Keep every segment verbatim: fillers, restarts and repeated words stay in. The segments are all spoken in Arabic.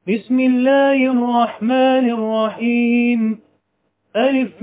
بسم الله الرحمن الرحيم. ألف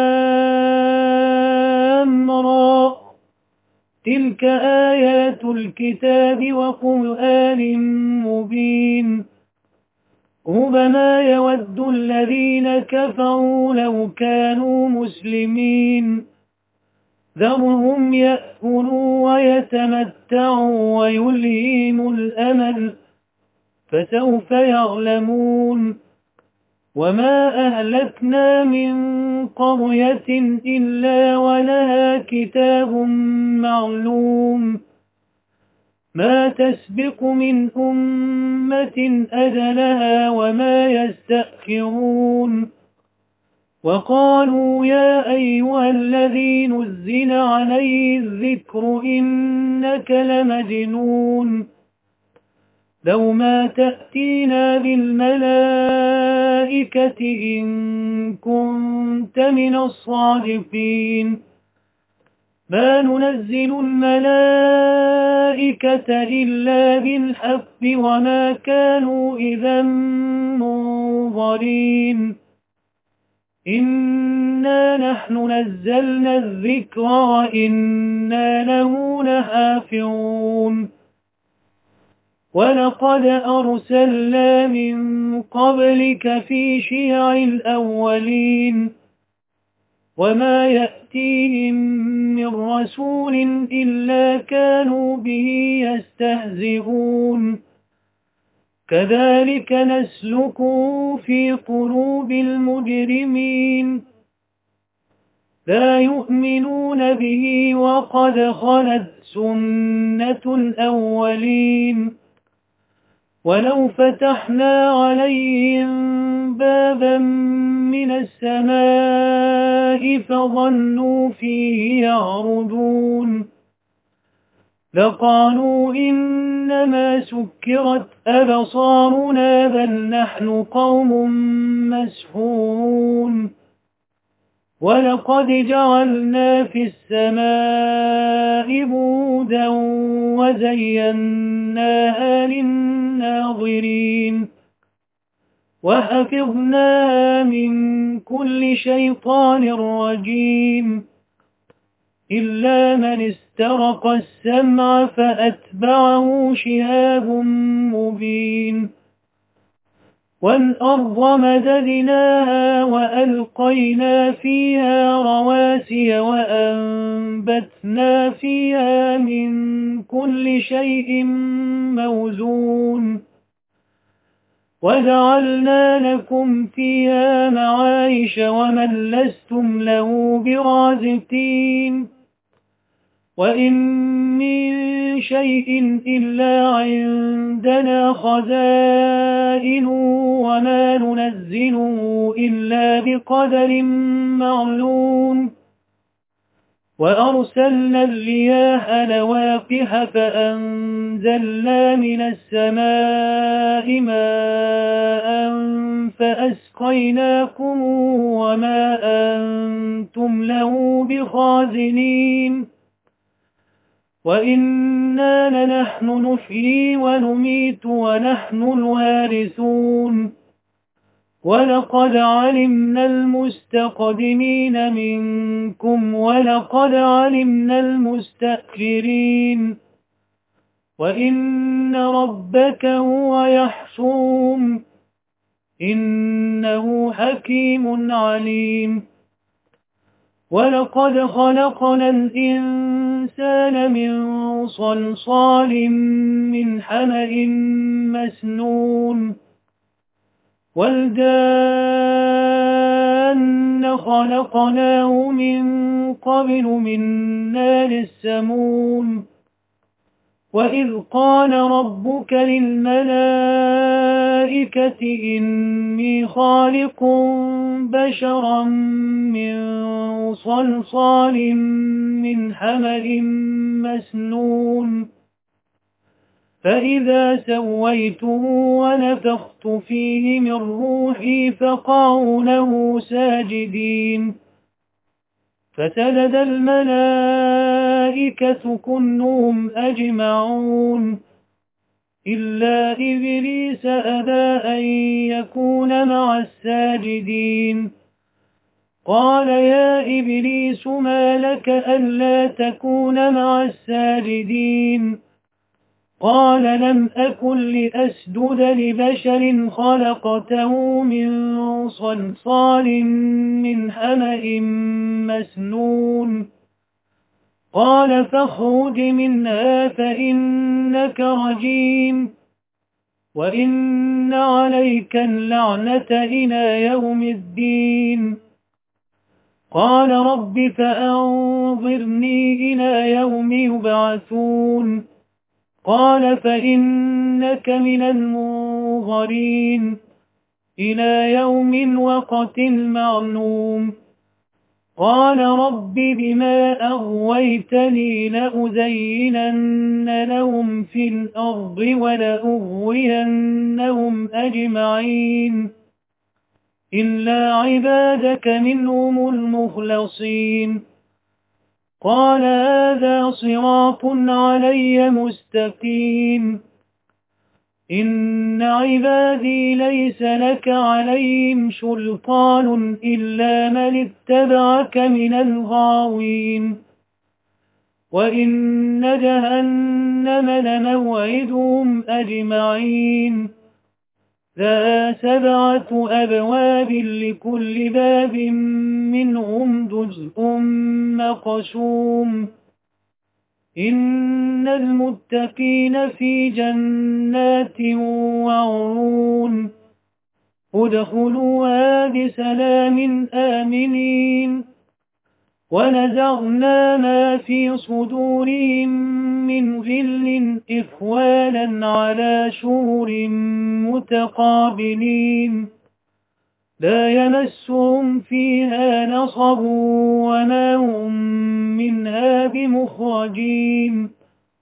لام را. تلك آيات الكتاب وقرآن مبين. ربما يود الذين كفروا لو كانوا مسلمين. ذرهم يأكلوا ويتمتعوا ويلهيهم الأمل، فسوف يعلمون. وما أهلكنا من قرية إلا ولها كتاب معلوم، ما تسبق من أمة أجلها وما يستأخرون. وقالوا يا أيها الذي نزل عليه الذكر إنك لمجنون، لو ما تأتينا بالملائكة إن كنت من الصادقين. ما ننزل الملائكة إلا بالحق وما كانوا إذا منظرين. إنا نحن نزلنا الذكر وإنا له لحافظون. ولقد أرسلنا من قبلك في شيع الأولين، وما يأتيهم من رسول إلا كانوا به يستهزئون. كذلك نسلكه في قلوب المجرمين. لا يؤمنون به وقد خلت سنة الأولين. ولو فتحنا عليهم بابا من السماء فظلوا فيه يعرجون لقالوا إنما سكرت أبصارنا بل نحن قوم مسحورون. ولقد جعلنا في السماء بروجا وزيناها للناظرين وحفظناها من كل شيطان رجيم إلا من استرق السمع فأتبعه شهاب مبين. والأرض مددناها وألقينا فيها رواسي وأنبتنا فيها من كل شيء موزون وجعلنا لكم فيها معايش ومن لستم له برازقين. وإن من شيء إلا عندنا خزائنه وما ننزله إلا بقدر معلوم. وأرسلنا الرياح لواقح فأنزلنا من السماء ماء فأسقيناكم وما أنتم له بخازنين. وإنا لنحن نحيي ونميت ونحن الوارثون. ولقد علمنا المستقدمين منكم ولقد علمنا المستأخرين. وإن ربك هو يحشرهم إنه حكيم عليم. ولقد خلقنا الإنسان من صلصال من حمأ مسنون والجان خلقناه من قبل من نار السموم. وإذ قال ربك للملائكة إني خالق بشرا من صلصال من حمأ مسنون فإذا سويته ونفخت فيه من روحي فقعوا له ساجدين. فسجد الملائكة كلهم أجمعون إلا إبليس أبى أن يكون مع الساجدين قال يا إبليس ما لك ألا تكون مع الساجدين قال لم أكن لأسجد لبشر خلقته من صلصال من حمأ مسنون قال فاخرج منها فإنك رجيم وإن عليك اللعنة إلى يوم الدين قال رب فأنظرني إلى يوم يبعثون قال فإنك من المنظرين إلى يوم وقت معلوم قال رب بما أغويتني لأزينن لهم في الأرض ولأغوينهم أجمعين إلا عبادك منهم المخلصين قال هذا صراط علي مستقيم إن عبادي ليس لك عليهم سلطان إلا من اتبعك من الغاوين وإن جهنم لموعدهم أجمعين ذا سبعة أبواب لكل باب منهم جزء مقسوم إن المتقين في جنات وعيون ادخلوها بسلام آمنين ونزعنا ما في صدورهم من غل إخوانا على شرر متقابلين لا يمسهم فيها نصب وما هم منها بمخرجين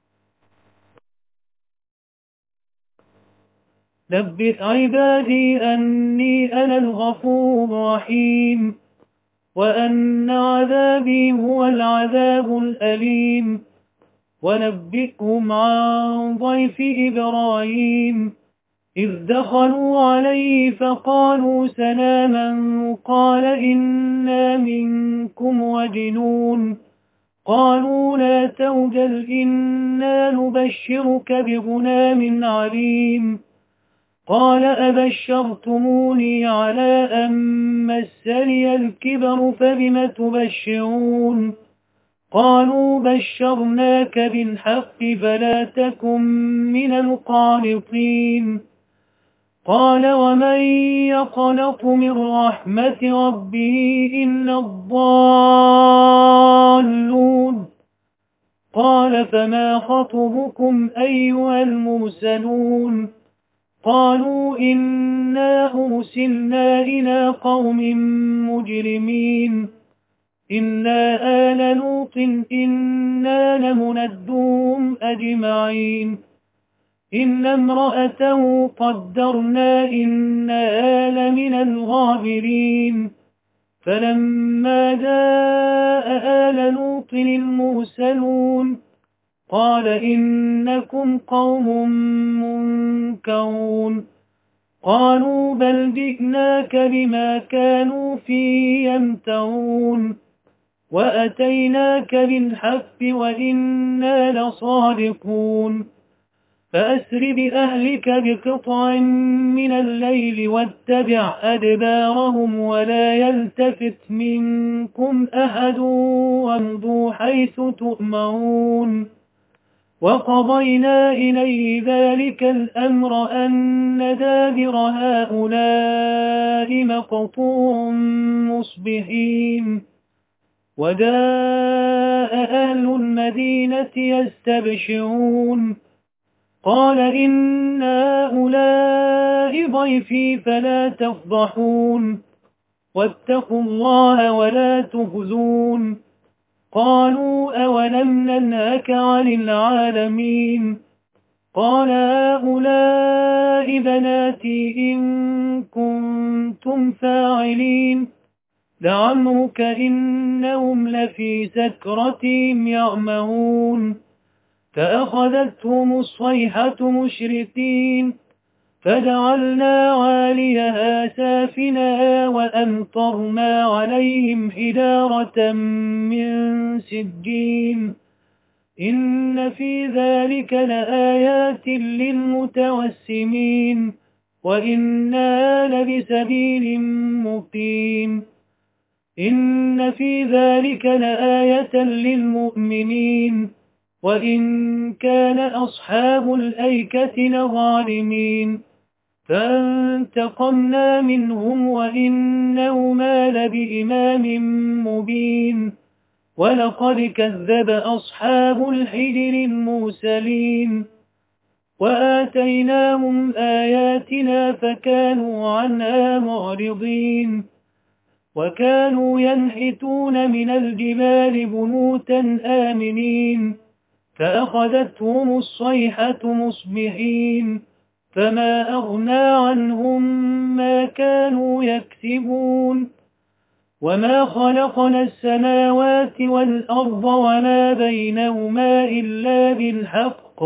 نبئ عبادي أني أنا الغفور الرحيم وأن عذابي هو العذاب الأليم ونبئهم عن ضيف إبراهيم إذ دخلوا عليه فقالوا سلاما قال إنا منكم وجنون قالوا لا توجل إنا نبشرك بغلام عليم قال أبشرتموني على أن مسني الكبر فبم تبشرون قالوا بشرناك بالحق فلا تكن من القانطين قال ومن يقنط من رحمة ربه إلا الضالون قال فما خطبكم أيها المرسلون قالوا إنا أرسلنا إلى قوم مجرمين إنا آل لوط إنا لمنجوهم أجمعين إلا امرأته قدرنا إنها لمن الغابرين فلما جاء آل لوط المرسلون قال إنكم قوم منكرون قالوا بل جئناك بما كانوا فيه يمترون وأتيناك بالحق وإنا لصادقون فأسر بأهلك بقطع من الليل واتبع أدبارهم ولا يلتفت منكم أحد وامضوا حيث تؤمرون وقضينا إليه ذلك الأمر أن دابر هؤلاء مقطوع مصبحين وجاء أهل المدينة يستبشرون قال إن هؤلاء ضيفي فلا تفضحون واتقوا الله ولا تخزون قالوا أولم ننهك عن العالمين قال هؤلاء بناتي إن كنتم فاعلين لعمرك إنهم لفي سكرتهم يعمهون فأخذتهم الصيحة مشرقين فجعلنا عاليها سافلها وأمطرنا عليهم حجارة من سجيل إن في ذلك لآيات للمتوسمين وإنا لبسبيل مقيم إن في ذلك لآية للمؤمنين وإن كان أصحاب الأيكة لظالمين فانتقمنا منهم وإنهما لبإمام مبين ولقد كذب أصحاب الحجر المرسلين وآتيناهم آياتنا فكانوا عنها معرضين وكانوا ينحتون من الجبال بيوتا آمنين فأخذتهم الصيحة مصبحين فما أغنى عنهم ما كانوا يكسبون وما خلقنا السماوات والأرض وما بينهما إلا بالحق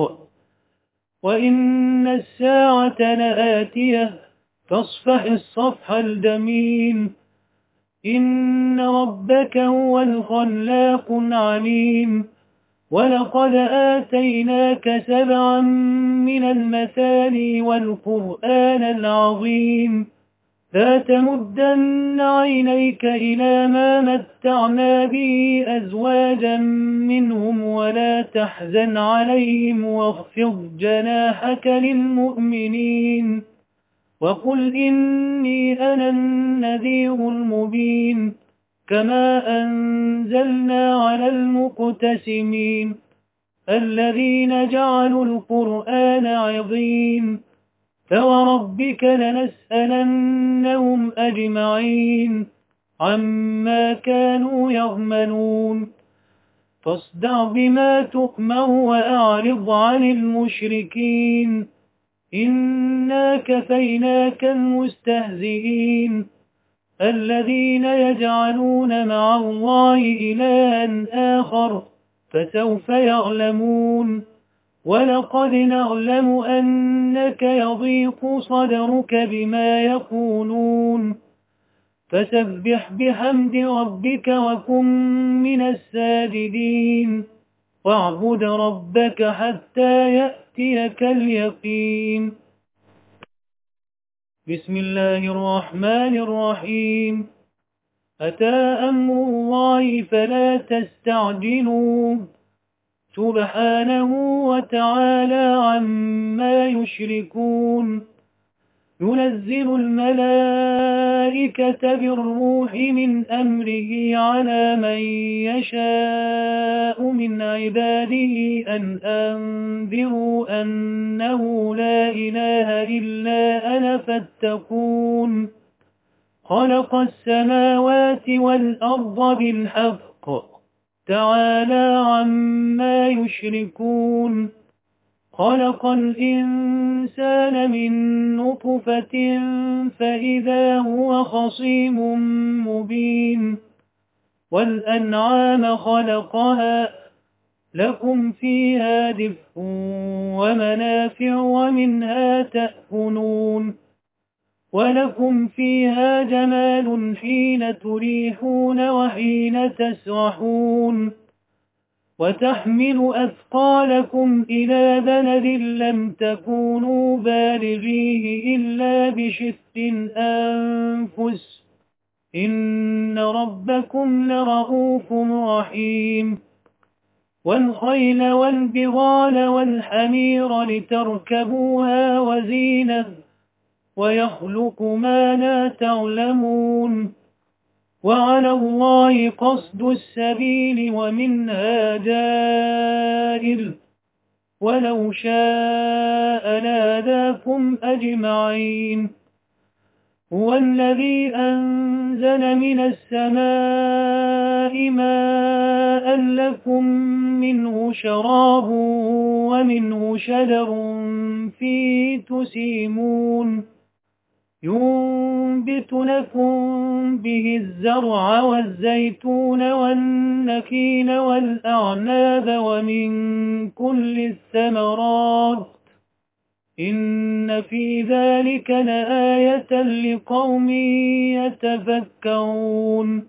وإن الساعة لآتية فاصفح الصفح الجميل إن ربك هو الخلاق العليم ولقد آتيناك سبعا من المثاني والقرآن العظيم لا تمدن عينيك إلى ما متعنا به أزواجا منهم ولا تحزن عليهم واخفض جناحك للمؤمنين وقل إني أنا النذير المبين كما أنزلنا على المقتسمين الذين جعلوا القرآن عظيم فوربك لنسألنهم أجمعين عما كانوا يعملون فاصدع بما تؤمر وأعرض عن المشركين إنا كفيناك المستهزئين الذين يجعلون مع الله إلها آخر فسوف يعلمون ولقد نعلم أنك يضيق صدرك بما يقولون فسبح بحمد ربك وكن من الساجدين واعبد ربك حتى يأتيك اليقين بسم الله الرحمن الرحيم أتى أمر الله فلا تستعجلوه سبحانه وتعالى عما يشركون ينزل الملائكة بالروح من أمره على من يشاء من عباده أن أنذروا أنه لا إله إلا أنا فاتقون خلق السماوات والأرض بالحق تعالى عما يشركون خلق الإنسان من نطفة فإذا هو خصيم مبين والأنعام خلقها لكم فيها دفء ومنافع ومنها تأكلون ولكم فيها جمال حين تريحون وحين تسرحون وتحمل أثقالكم إلى بلد لم تكونوا بالغيه إلا بشق الأنفس إن ربكم لرؤوف رحيم والخيل والبغال والحمير لتركبوها وزينة ويخلق ما لا تعلمون وعلى الله قصد السبيل ومنها جائر ولو شاء لهداكم أجمعين هو الذي أنزل من السماء ماء لكم منه شراب ومنه شجر فيه تسيمون ينبت لكم به الزرع والزيتون والنخيل والأعناب ومن كل الثمرات إن في ذلك لآية لقوم يتفكرون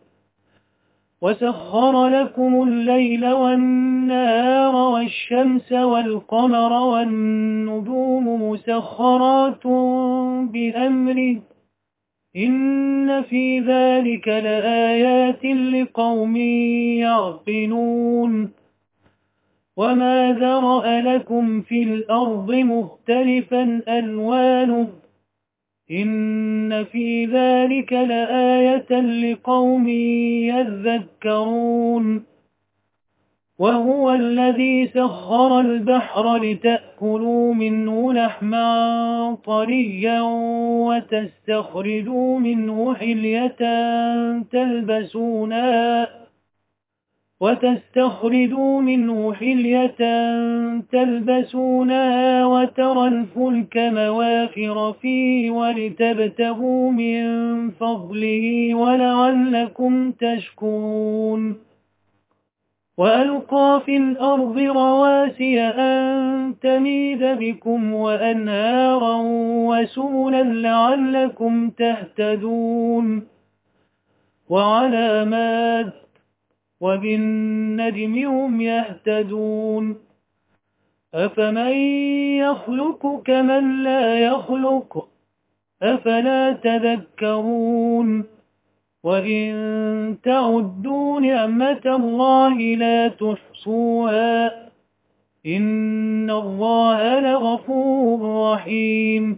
وسخر لكم الليل والنهار والشمس والقمر والنجوم مسخرات بأمره إن في ذلك لآيات لقوم يعقلون وما ذرأ لكم في الأرض مختلفا ألوانه إن في ذلك لآية لقوم يذكرون وهو الذي سخر البحر لتأكلوا منه لحما طريا وتستخرجوا منه حلية تلبسونها وتستخرجوا منه حلية تلبسونها وترى الفلك مواخر فيه ولتبتغوا من فضله ولعلكم تشكرون وألقى في الأرض رواسي أن تميد بكم وأنهارا وسبلا لعلكم تهتدون وعلامات وبالنجم هم يهتدون أفمن يخلق كمن لا يخلق أفلا تذكرون وإن تعدوا نعمة الله لا تحصوها إن الله لغفور رحيم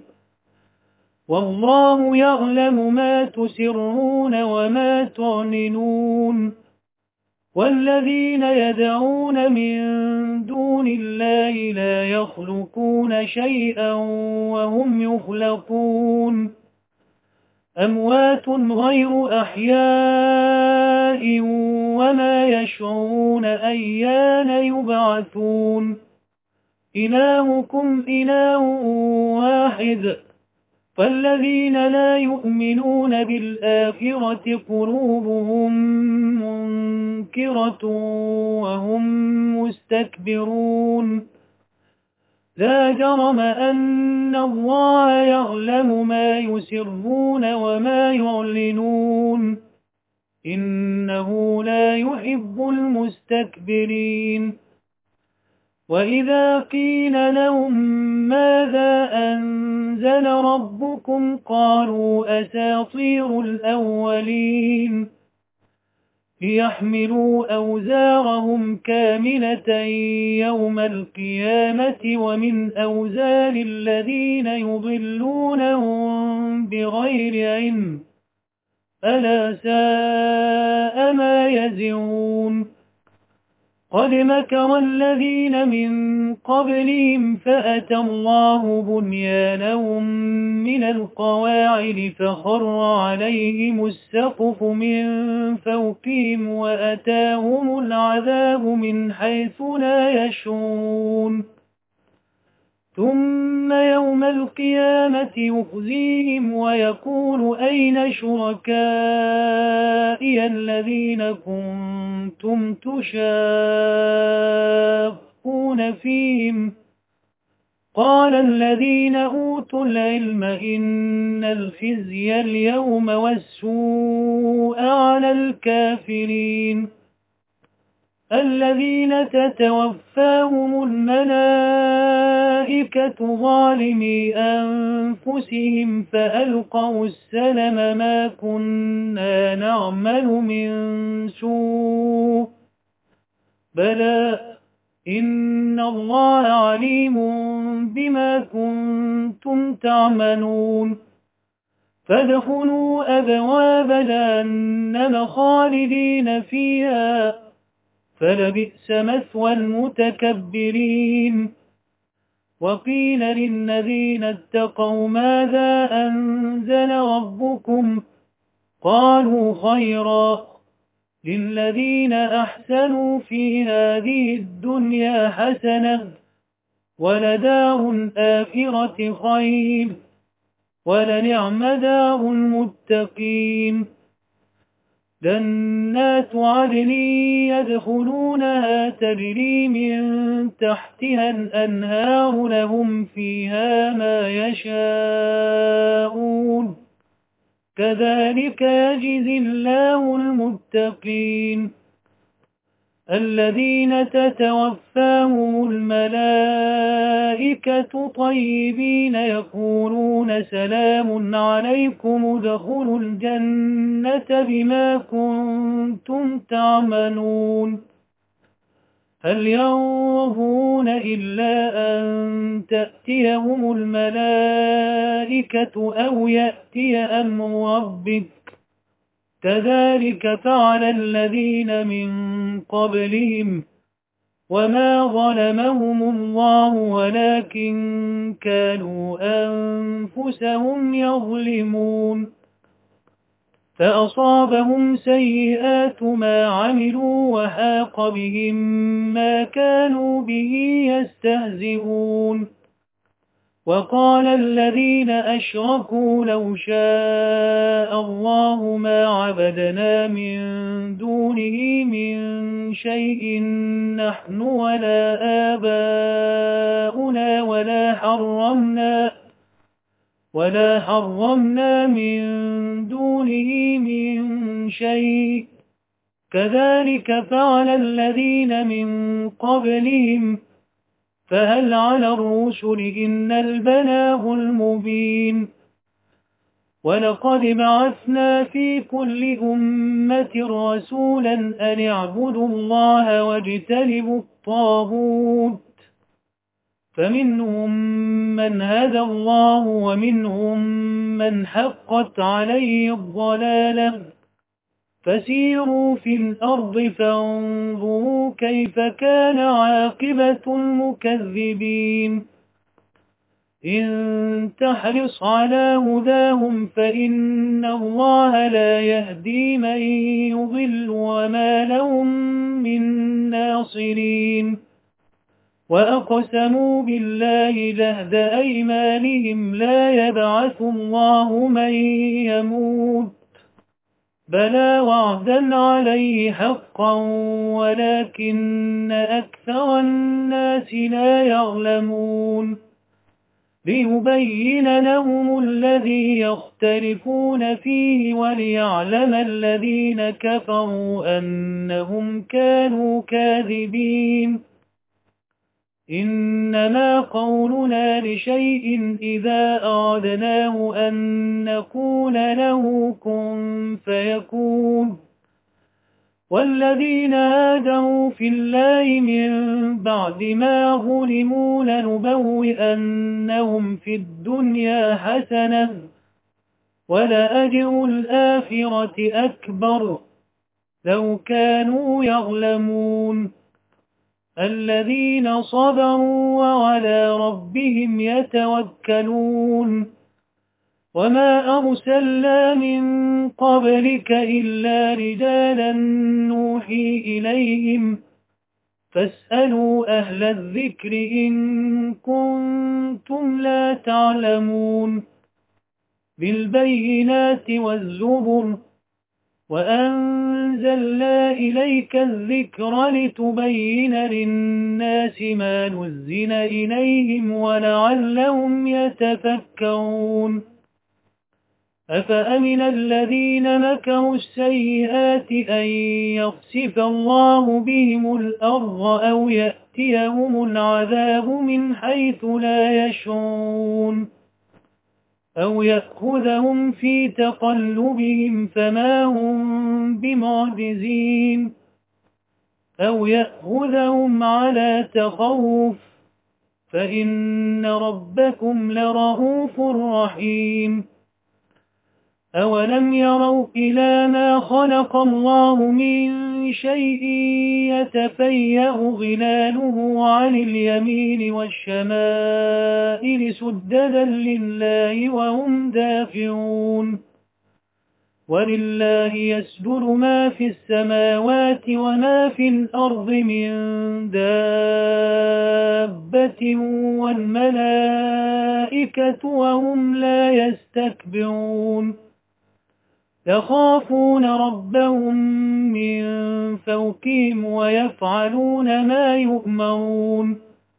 والله يعلم ما تسرون وما تعلنون والذين يدعون من دون الله لا يخلقون شيئا وهم يخلقون أموات غير أحياء وما يشعرون أيان يبعثون إلهكم إله واحد فالذين لا يؤمنون بالآخرة قلوبهم منكرة وهم مستكبرون لا جرم أن الله يعلم ما يسرون وما يعلنون إنه لا يحب المستكبرين وإذا قيل لهم ماذا أنزل ربكم قالوا أساطير الأولين ليحملوا أوزارهم كاملة يوم القيامة ومن أوزار الذين يضلونهم بغير علم ألا ساء ما يزرون قد مكر الذين من قبلهم فأتى الله بنيانهم من القواعد فخر عليهم السقف من فوقهم وأتاهم العذاب من حيث لا يشعرون ثم يوم القيامة يخزيهم ويقول أين شركائي الذين كنتم تشاقون فيهم قال الذين أوتوا العلم إن الخزي اليوم والسوء على الكافرين الذين تتوفاهم الملائكة ظالمي أنفسهم فألقوا السلم ما كنا نعمل من سوء بلى إن الله عليم بما كنتم تعملون فادخلوا أبواب جهنم خالدين فيها فلبئس مثوى المتكبرين وقيل للذين اتقوا ماذا أنزل ربكم قالوا خيرا للذين أحسنوا في هذه الدنيا حسنة ولدار الآخرة خير ولنعم دار المتقين جنات عدن يدخلونها تجري من تحتها الأنهار لهم فيها ما يشاءون كذلك يجزي الله المتقين الذين تتوفاهم الملائكة طيبين يقولون سلام عليكم ادخلوا الجنة بما كنتم تعملون هل ينظرون إلا أن تأتيهم الملائكة أو يأتي أمر ربك كذلك فعل الذين من قبلهم وما ظلمهم الله ولكن كانوا أنفسهم يظلمون فأصابهم سيئات ما عملوا وحاق بهم ما كانوا به يستهزئون وقال الذين أشركوا لو شاء الله ما عبدنا من دونه من شيء نحن ولا آباؤنا ولا حرمنا ولا حرمنا من دونه من شيء كذلك فعل الذين من قبلهم فهل على الرسل إلا البلاغ المبين ولقد بعثنا في كل أمة رسولا أن اعبدوا الله واجتنبوا الطاغوت فمنهم من هدى الله ومنهم من حقت عليه الضلالة فسيروا في الأرض فانظروا كيف كان عاقبة المكذبين إن تحرص على هداهم فإن الله لا يهدي من يضل وما لهم من ناصرين وأقسموا بالله جهد أيمانهم لا يبعث الله من يموت بلى وعدا عليه حقا ولكن أكثر الناس لا يعلمون ليبين لهم الذي يختلفون فيه وليعلم الذين كفروا أنهم كانوا كاذبين إنما قولنا لشيء إذا أردناه أن نقول له كن فيكون والذين هاجروا في الله من بعد ما ظلموا لنبوئنهم في الدنيا حسنة ولأجر الآخرة أكبر لو كانوا يعلمون الذين صبروا وعلى ربهم يتوكلون وما أرسلنا من قبلك إلا رجالا نوحي إليهم فاسألوا أهل الذكر إن كنتم لا تعلمون بالبينات والزبر وأنزلنا إليك الذكر لتبين للناس ما نزل إليهم ولعلهم يتفكرون أفأمن الذين مكروا السيئات أن يخسف الله بهم الأرض أو يأتيهم العذاب من حيث لا يشعرون أو يأخذهم في تقلبهم فما هم بمعجزين أو يأخذهم على تخوف فإن ربكم لرؤوف رحيم أولم يروا إلى ما خلق الله من شيء يتفيأ ظلاله عن اليمين والشمائل سجدا لله وهم داخرون ولله يسجد ما في السماوات وما في الأرض من دابة والملائكة وهم لا يستكبرون يخافون ربهم من فوقهم ويفعلون ما يؤمرون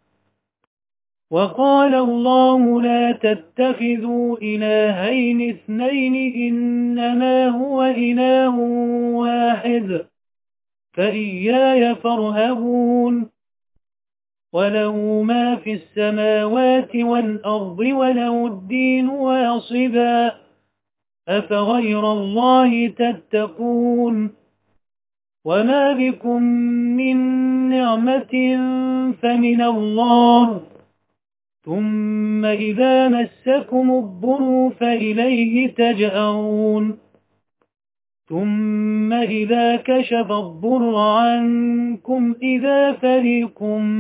وقال الله لا تتخذوا إلهين اثنين إنما هو إله واحد فإياي فارهبون وله ما في السماوات والأرض وله الدين واصبا أفغير الله تتقون وما بكم من نعمة فمن الله ثم إذا مسكم الضر فإليه تجأرون ثم إذا كشف الضر عنكم إذا فريق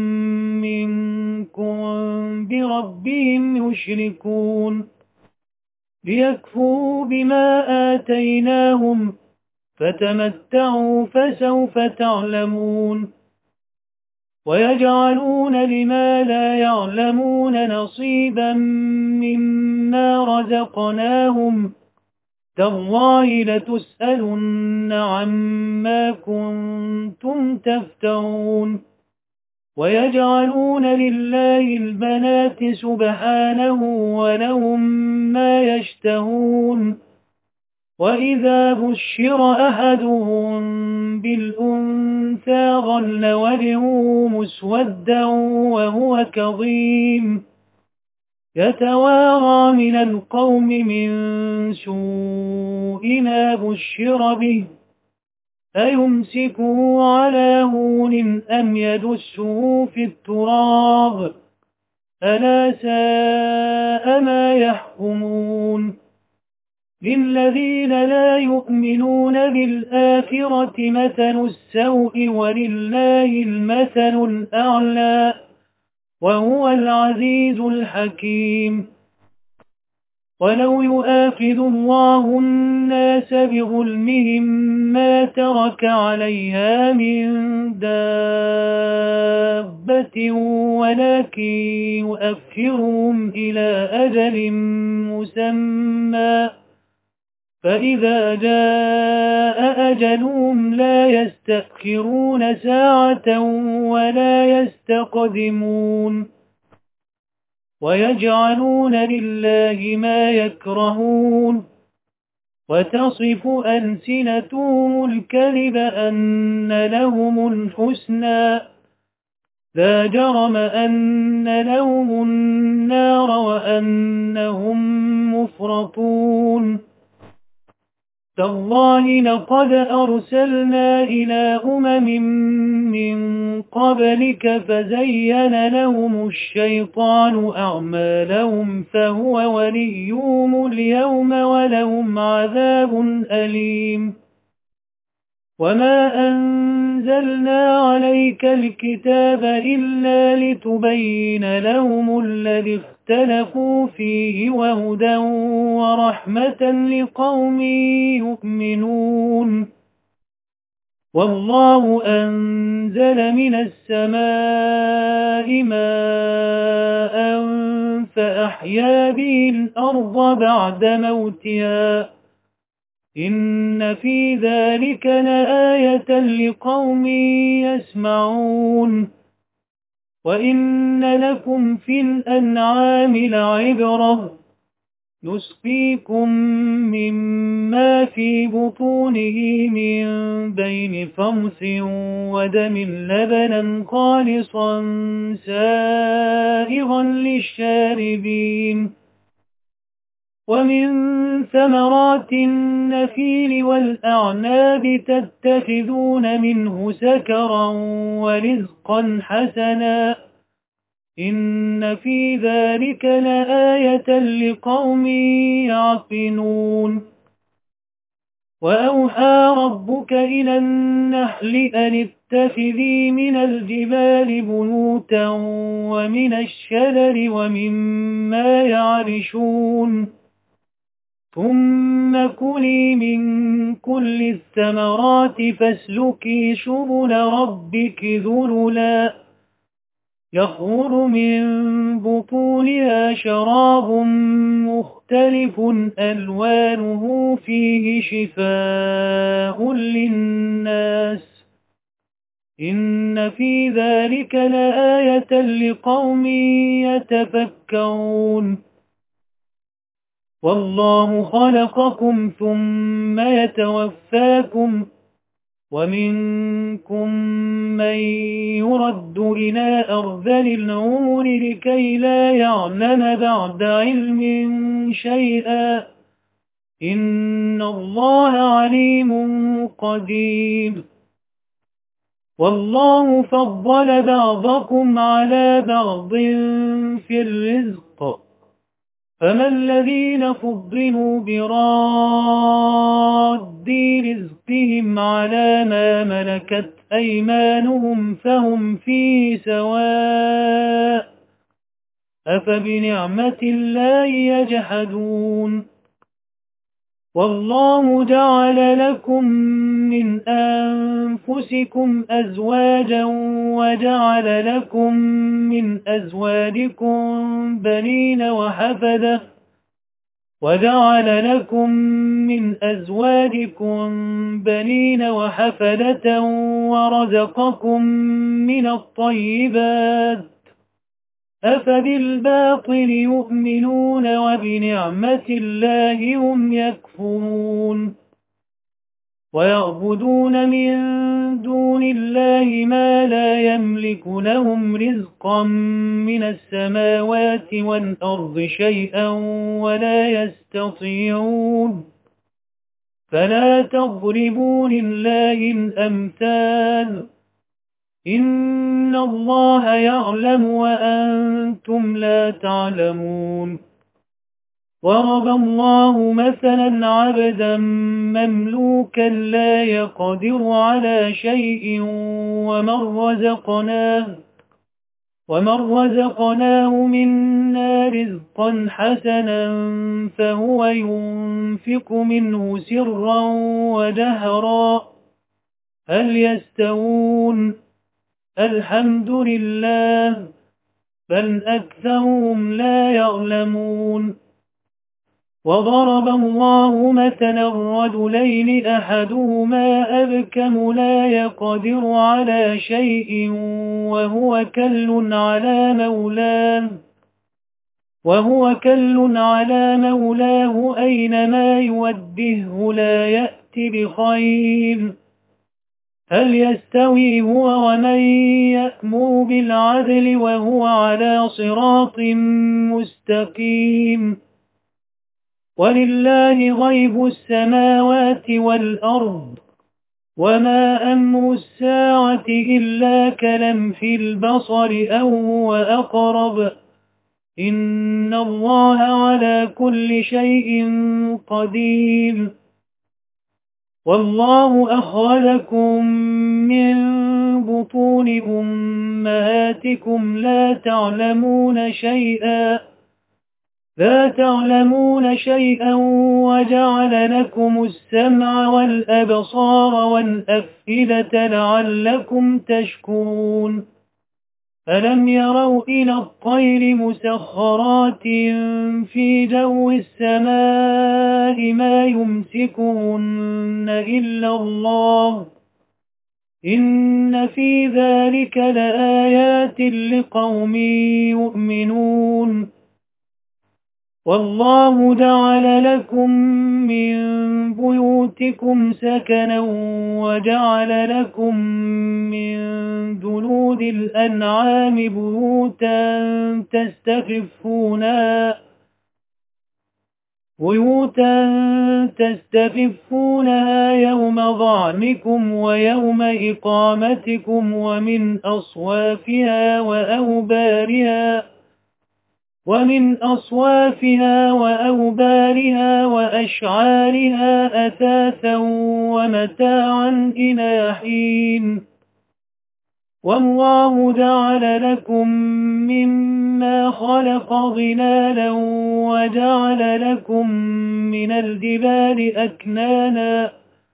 منكم بربهم يشركون ليكفروا بما آتيناهم فتمتعوا فسوف تعلمون ويجعلون لما لا يعلمون نصيبا مما رزقناهم تالله لتسألن عما كنتم تفترون ويجعلون لله البنات سبحانه ولهم ما يشتهون وإذا بشر أحدهم بالأنثى ظل وجهه مسودا وهو كظيم يتوارى من القوم من سوء ما بشر به أيمسكه على هون أم يدسه في التراب ألا ساء ما يحكمون للذين لا يؤمنون بالآخرة مثل السوء ولله المثل الأعلى وهو العزيز الحكيم ولو يؤاخذ الله الناس بظلمهم ما ترك عليها من دابة ولكن يؤخرهم إلى أجل مسمى فإذا جاء أجلهم لا يستأخرون ساعة ولا يستقدمون ويجعلون لله ما يكرهون وتصف ألسنتهم الكذب أن لهم الحسنى لا جرم أن لهم النار وأنهم مفرطون تالله لقد أرسلنا إلى أمم من قبلك فزين لهم الشيطان أعمالهم فهو وليهم اليوم ولهم عذاب أليم وما أنزلنا عليك الكتاب إلا لتبين لهم الذي اختلفوا فيه وهدى ورحمة لقوم يؤمنون والله أنزل من السماء ماء فأحيا به الأرض بعد موتها إن في ذلك لآية لقوم يسمعون وإن لكم في الأنعام لعبرة نسقيكم مما في بطونه من بين فرث ودم لبنا خالصا سائغا للشاربين ومن ثمرات النخيل والأعناب تتخذون منه سكرا ورزقا حسنا إن في ذلك لآية لقوم يعقلون وأوحى ربك إلى النحل أن اتخذي من الجبال بيوتا ومن الشجر ومما يعرشون ثم ثم كلي من كل الثمرات فاسلكي سبل ربك ذللا يخرج من بطونها شراب مختلف ألوانه فيه شفاء للناس إن في ذلك لآية لقوم يتفكرون والله خلقكم ثم يتوفاكم ومنكم من يرد إلى أرذل العمر لكي لا يعلم بعد علم شيئا إن الله عليم قدير والله فضل بعضكم على بعض في الرزق فما الذين فضلوا براد رزقهم على ما ملكت أيمانهم فهم فيه سواء أفبنعمة الله يجحدون والله جعل لكم من أنفسكم أزواجا وجعل لكم من أزواجكم بنين وحفدة وجعل لكم من أزواجكم بنين وحفدة ورزقكم من الطيبات أفبالباطل يؤمنون وبنعمة الله هم يكفرون ويعبدون من دون الله ما لا يملك لهم رزقا من السماوات والأرض شيئا ولا يستطيعون فلا تضربوا لله الأمثال إن الله يعلم وأنتم لا تعلمون ضرب الله مثلا عبدا مملوكا لا يقدر على شيء ومن رزقناه ومن رزقناه منا رزقا حسنا فهو ينفق منه سرا وجهرا هل يستوون الحمد لله بل أكثرهم لا يعلمون وضرب الله مثلا رجلين أحدهما أبكم لا يقدر على شيء وهو كل على مولاه وهو كل على مولاه أينما يوجهه لا يأتي بخير هل يستوي هو ومن يأمر بالعدل وهو على صراط مستقيم ولله غيب السماوات والأرض وما أمر الساعة إلا كلمح البصر أو هو أقرب إن الله على كل شيء قدير والله أخرجكم من بطون أمهاتكم لا تعلمون شيئا لا تعلمون شيئا وجعل لكم السمع والأبصار والأفئدة لعلكم تشكرون ألم يروا إلى الطير مسخرات في جو السماء ما يمسكهن إلا الله إن في ذلك لآيات لقوم يؤمنون والله جعل لكم من بيوتكم سكنا وجعل لكم من جلود الأنعام بيوتا تستخفونها بيوتا تستخفونها يوم ظعنكم ويوم إقامتكم ومن أصوافها وأوبارها ومن أصوافها وأوبارها وأشعارها أثاثا ومتاعا إلى حين والله جعل لكم مما خلق ظلالا وجعل لكم من الجبال أكنانا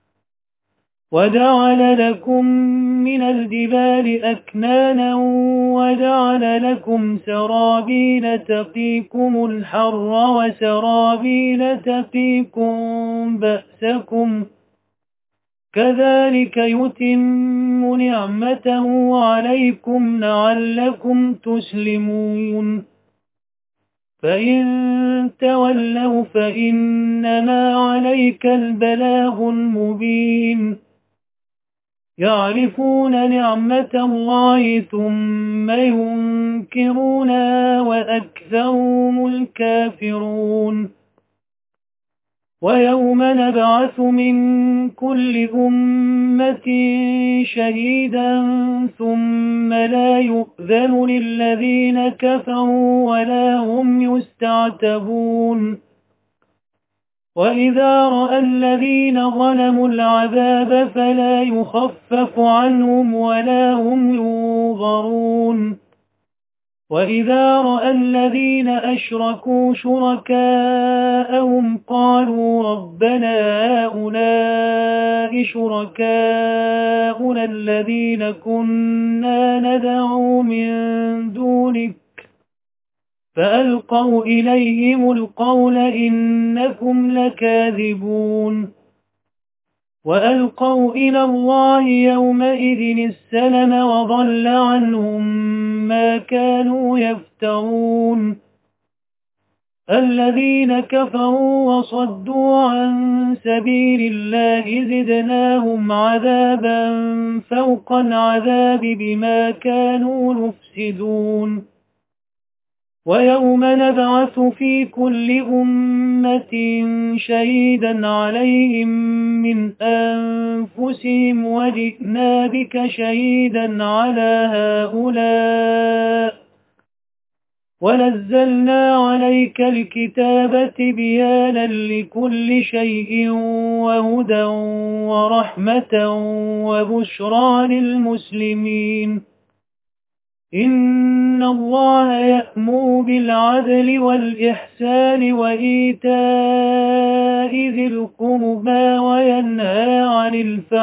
وجعل لكم من الجبال أكنانا وجعل لكم سرابيل تقيكم الحر وسرابيل تقيكم بأسكم كذلك يتم نعمته عليكم لعلكم تسلمون فإن تولوا فإنما عليك البلاغ المبين يعرفون نعمة الله ثم ينكرونها وأكثرهم الكافرون ويوم نبعث من كل أمة شهيدا ثم لا يؤذن للذين كفروا ولا هم يستعتبون وإذا رأى الذين ظلموا العذاب فلا يخفف عنهم ولا هم ينظرون وإذا رأى الذين أشركوا شركاءهم قالوا ربنا هؤلاء شركاؤنا الذين كنا ندعو من دونك فألقوا إليهم القول إنكم لكاذبون وألقوا إلى الله يومئذ السلم وضل عنهم ما كانوا يفترون الذين كفروا وصدوا عن سبيل الله زدناهم عذابا فوق العذاب بما كانوا يفسدون ويوم نبعث في كل أمة شهيدا عليهم من أنفسهم وجئنا بك شهيدا على هؤلاء ونزلنا عليك الكتاب تبيانا لكل شيء وهدى ورحمة وبشرى للمسلمين إن الله يأمر بالعدل والإحسان وإيتاء ذي القربى وينهى عن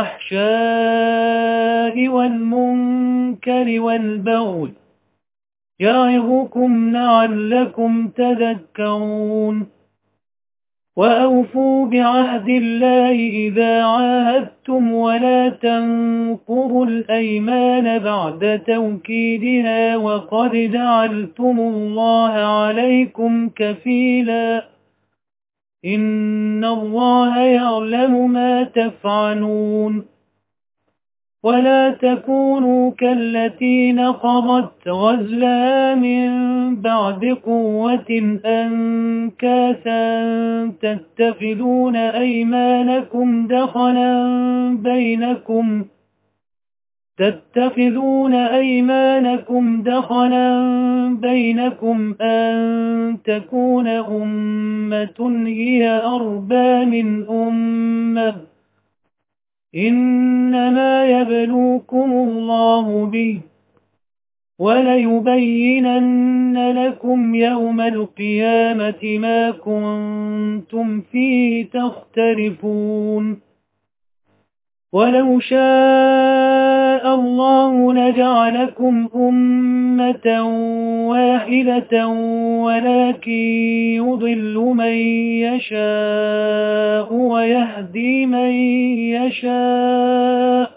الفحشاء والمنكر والبغي يعظكم لعلكم تذكرون وأوفوا بعهد الله إذا عاهدتم ولا تنقضوا الأيمان بعد توكيدها وقد جعلتم الله عليكم كفيلا إن الله يعلم ما تفعلون ولا تكونوا كالتي نقضت غزلها من بعد قوة أنكاثا تتخذون أيمانكم دخلا بينكم تتخذون أيمانكم دخلا بينكم أن تكون أمة هي أربى من أمة إنما يبلوكم الله به وليبينن لكم يوم القيامة ما كنتم فيه تختلفون ولو شاء الله لجعلكم أمة واحدة ولكن يضل من يشاء ويهدي من يشاء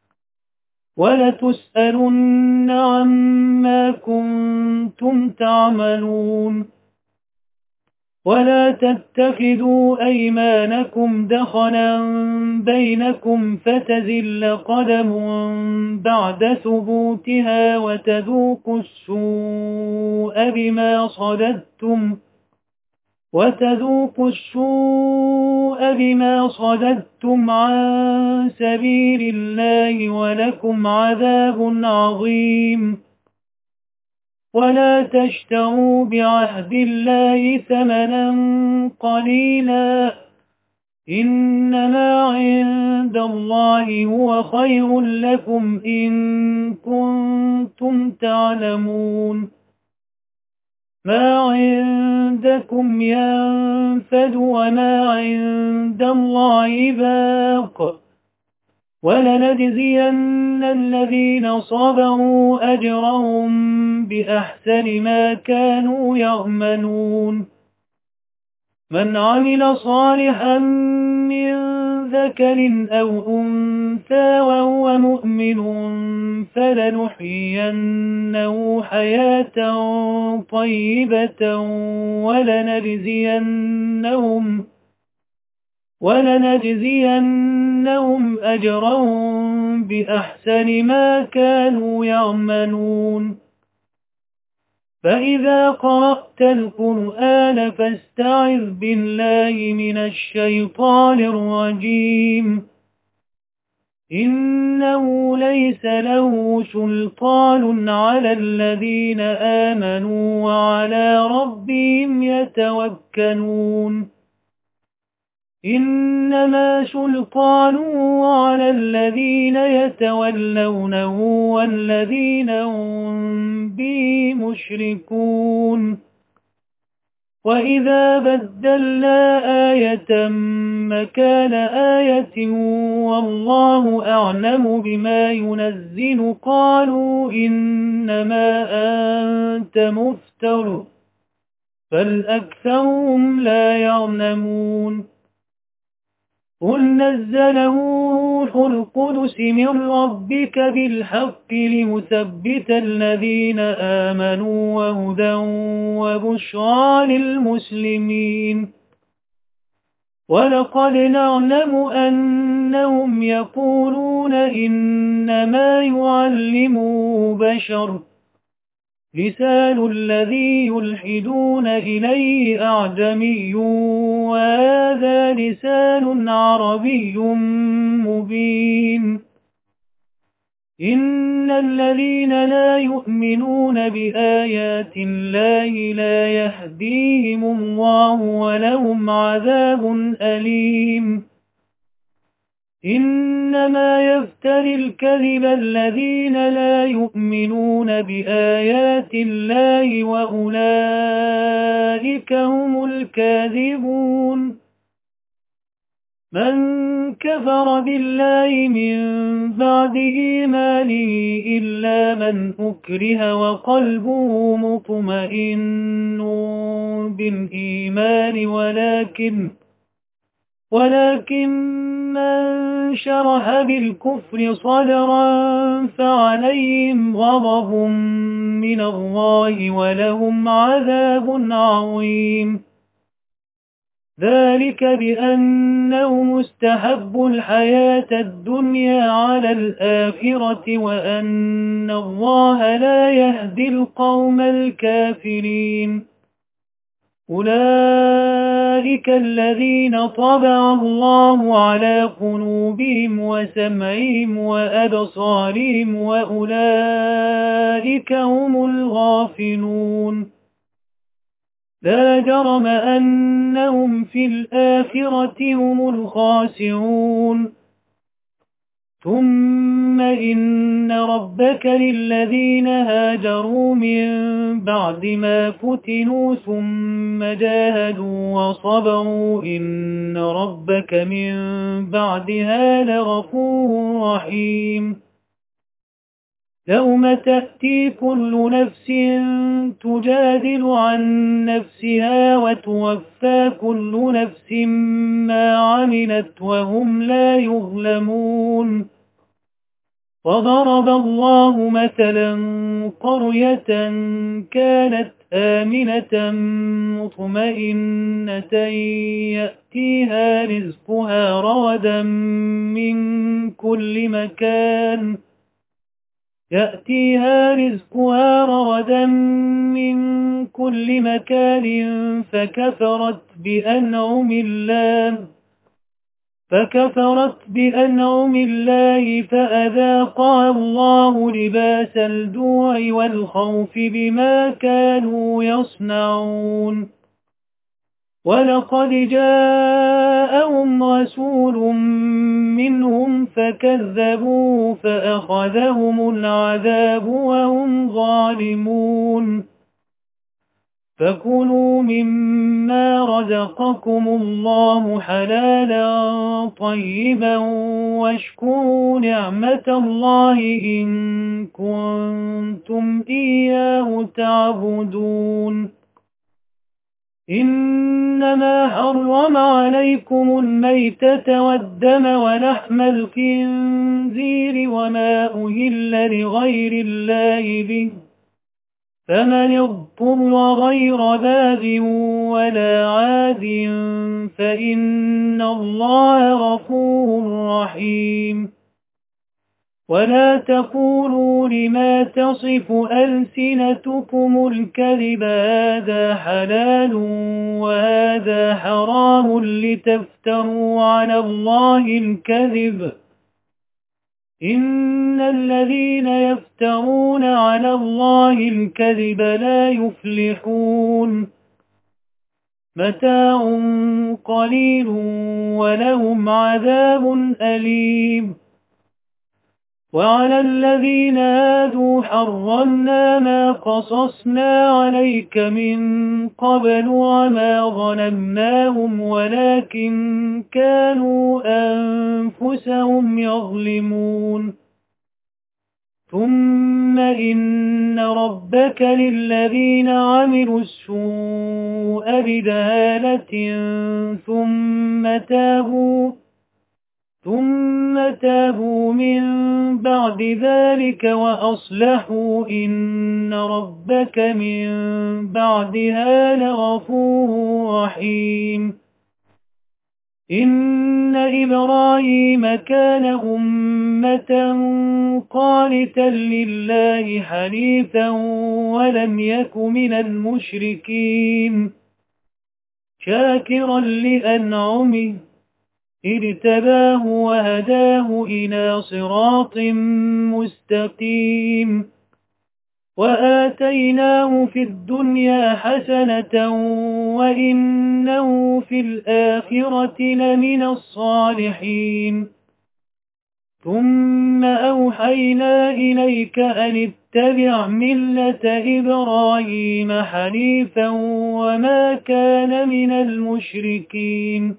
ولتسألن عما كنتم تعملون ولا تتخذوا أيمانكم دخلا بينكم فتزل قدم بعد ثبوتها وتذوقوا السوء بما صددتم وتذوقوا السوء بما صددتم عن سبيل الله ولكم عذاب عظيم ولا تشتروا بعهد الله ثمنا قليلا إنما عند الله هو خير لكم إن كنتم تعلمون ما عندكم ينفد وما عند الله باق ولنجزين الذين صبروا أجرهم بأحسن ما كانوا يعملون من عمل صالحا من ذكر أو أنثى وهو مؤمن فلنحيينه حياة طيبة ولنجزينهم ولنجزينهم أجرهم بأحسن ما كانوا يعملون فإذا قرأت القرآن فاستعذ بالله من الشيطان الرجيم إنه ليس له سلطان على الذين آمنوا وعلى ربهم يتوكلون إنما سلطانه على الذين يتولونه والذين هم به مشركون وإذا بدلنا آية مكان آية والله أعلم بما ينزل قالوا إنما أنت مفتر بل أكثرهم لا يعلمون قل نزله روح القدس من ربك بالحق ليثبت الذين آمنوا وهدى وبشرى للمسلمين ولقد نعلم أنهم يقولون إنما يعلمه بشر لسان الذي يلحدون إليه أعجمي وهذا لسان عربي مبين إن الذين لا يؤمنون بآيات الله لا يهديهم الله ولهم عذاب أليم إنما يفتري الكذب الذين لا يؤمنون بآيات الله وأولئك هم الكاذبون من كفر بالله من بعد إيمانه إلا من أكره وقلبه مطمئن بالإيمان ولكن ولكن من شرح بالكفر صدرا فعليهم غضب من الله ولهم عذاب عظيم ذلك بأنهم استحبوا الحياة الدنيا على الآخرة وأن الله لا يهدي القوم الكافرين أولئك الذين طبع الله على قلوبهم وسمعهم وأبصارهم وأولئك هم الغافلون لا جرم أنهم في الآخرة هم الخاسرون ثم إن ربك للذين هاجروا من بعد ما فتنوا ثم جاهدوا وصبروا إن ربك من بعدها لغفور رحيم يوم تأتي كل نفس تجادل عن نفسها وتوفى كل نفس ما عملت وهم لا يظلمون وضرب الله مثلا قرية كانت آمنة مطمئنة يأتيها رزقها رغدا من كل مكان يأتيها رزقها رغدا من كل مكان فكفرت بأنعم الله فكفرت بأنعم الله فأذاقها الله لباس الجوع والخوف بما كانوا يصنعون ولقد جاءهم رسول منهم فكذبوا فأخذهم العذاب وهم ظالمون فكلوا مما رزقكم الله حلالا طيبا واشكروا نعمة الله إن كنتم إياه تعبدون إنما حرم عليكم الميتة والدم ولحم الخنزير وما أهل لغير الله به فمن اضطر غير باغ ولا عاد فإن الله غفور رحيم ولا تقولوا لما تصف ألسنتكم الكذب هذا حلال وهذا حرام لتفتروا على الله الكذب إن الذين يفترون على الله الكذب لا يفلحون متاع قليل ولهم عذاب أليم وعلى الذين هادوا حرمنا ما قصصنا عليك من قبل وما ظلمناهم ولكن كانوا أنفسهم يظلمون ثم إن ربك للذين عملوا السوء بجهالة ثم تابوا ثم تابوا من بعد ذلك وأصلحوا إن ربك من بعدها لغفور رحيم إن إبراهيم كان أمة قانتا لله حنيفا ولم يك من المشركين شاكرا لأنعمه اجتباه وهداه إلى صراط مستقيم وآتيناه في الدنيا حسنة وإنه في الآخرة لمن الصالحين ثم أوحينا إليك أن اتبع ملة إبراهيم حنيفا وما كان من المشركين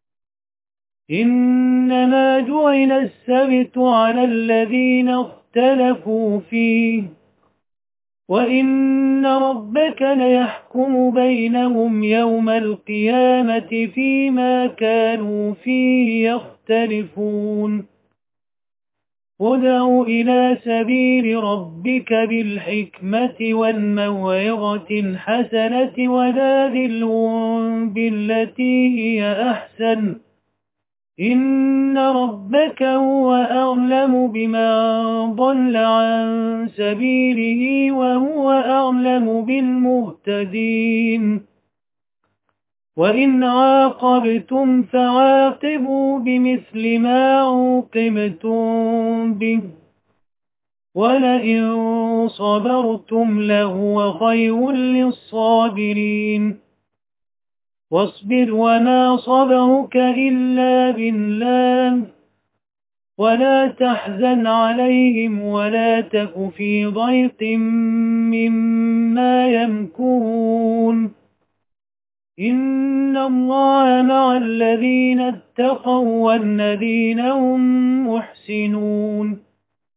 إنما جعل السبت على الذين اختلفوا فيه وإن ربك ليحكم بينهم يوم القيامة فيما كانوا فيه يختلفون ادع إلى سبيل ربك بالحكمة والموعظة الحسنة وجادلهم بالتي هي أحسن إن ربك هو أعلم بمن ضل عن سبيله وهو أعلم بالمهتدين وإن عاقبتم فعاقبوا بمثل ما عوقبتم به ولئن صبرتم لهو خير للصابرين واصبر وما صبرك إلا بالله ولا تحزن عليهم ولا تك في ضيق مما يمكرون إن الله مع الذين اتقوا والذين هم محسنون